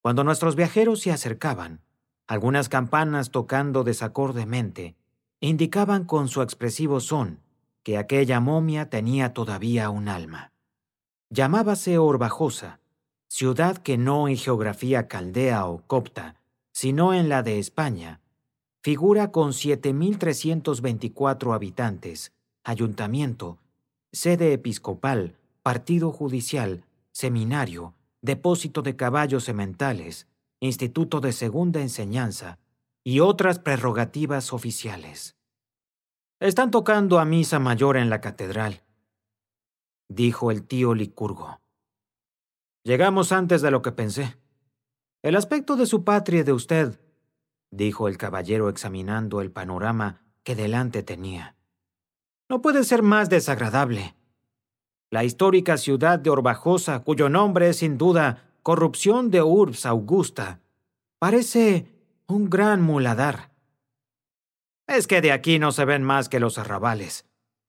Cuando nuestros viajeros se acercaban, algunas campanas tocando desacordemente indicaban con su expresivo son que aquella momia tenía todavía un alma. Llamábase Orbajosa, ciudad que no en geografía caldea o copta, sino en la de España, figura con 7.324 habitantes, ayuntamiento, sede episcopal, partido judicial, seminario, depósito de caballos sementales, instituto de segunda enseñanza y otras prerrogativas oficiales. «Están tocando a misa mayor en la catedral», dijo el tío Licurgo. «Llegamos antes de lo que pensé. El aspecto de su patria y de usted», dijo el caballero examinando el panorama que delante tenía, «no puede ser más desagradable. La histórica ciudad de Orbajosa, cuyo nombre es sin duda corrupción de Urbs Augusta, parece un gran muladar. Es que de aquí no se ven más que los arrabales»,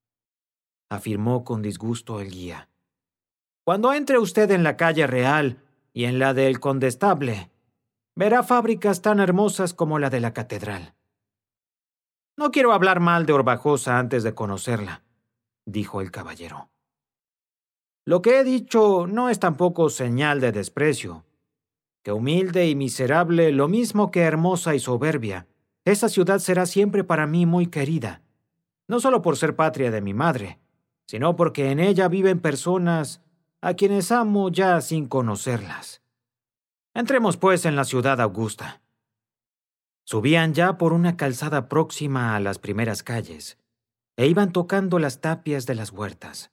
afirmó con disgusto el guía. «Cuando entre usted en la calle Real y en la del Condestable, verá fábricas tan hermosas como la de la catedral». «No quiero hablar mal de Orbajosa antes de conocerla», dijo el caballero. «Lo que he dicho no es tampoco señal de desprecio. Que humilde y miserable, lo mismo que hermosa y soberbia, esa ciudad será siempre para mí muy querida, no solo por ser patria de mi madre, sino porque en ella viven personas a quienes amo ya sin conocerlas. Entremos pues en la ciudad augusta». Subían ya por una calzada próxima a las primeras calles, e iban tocando las tapias de las huertas.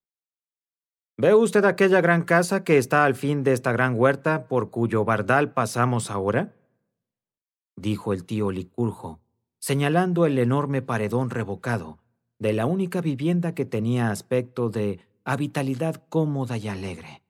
«¿Ve usted aquella gran casa que está al fin de esta gran huerta por cuyo bardal pasamos ahora?», dijo el tío Licurgo, señalando el enorme paredón revocado de la única vivienda que tenía aspecto de habitalidad cómoda y alegre.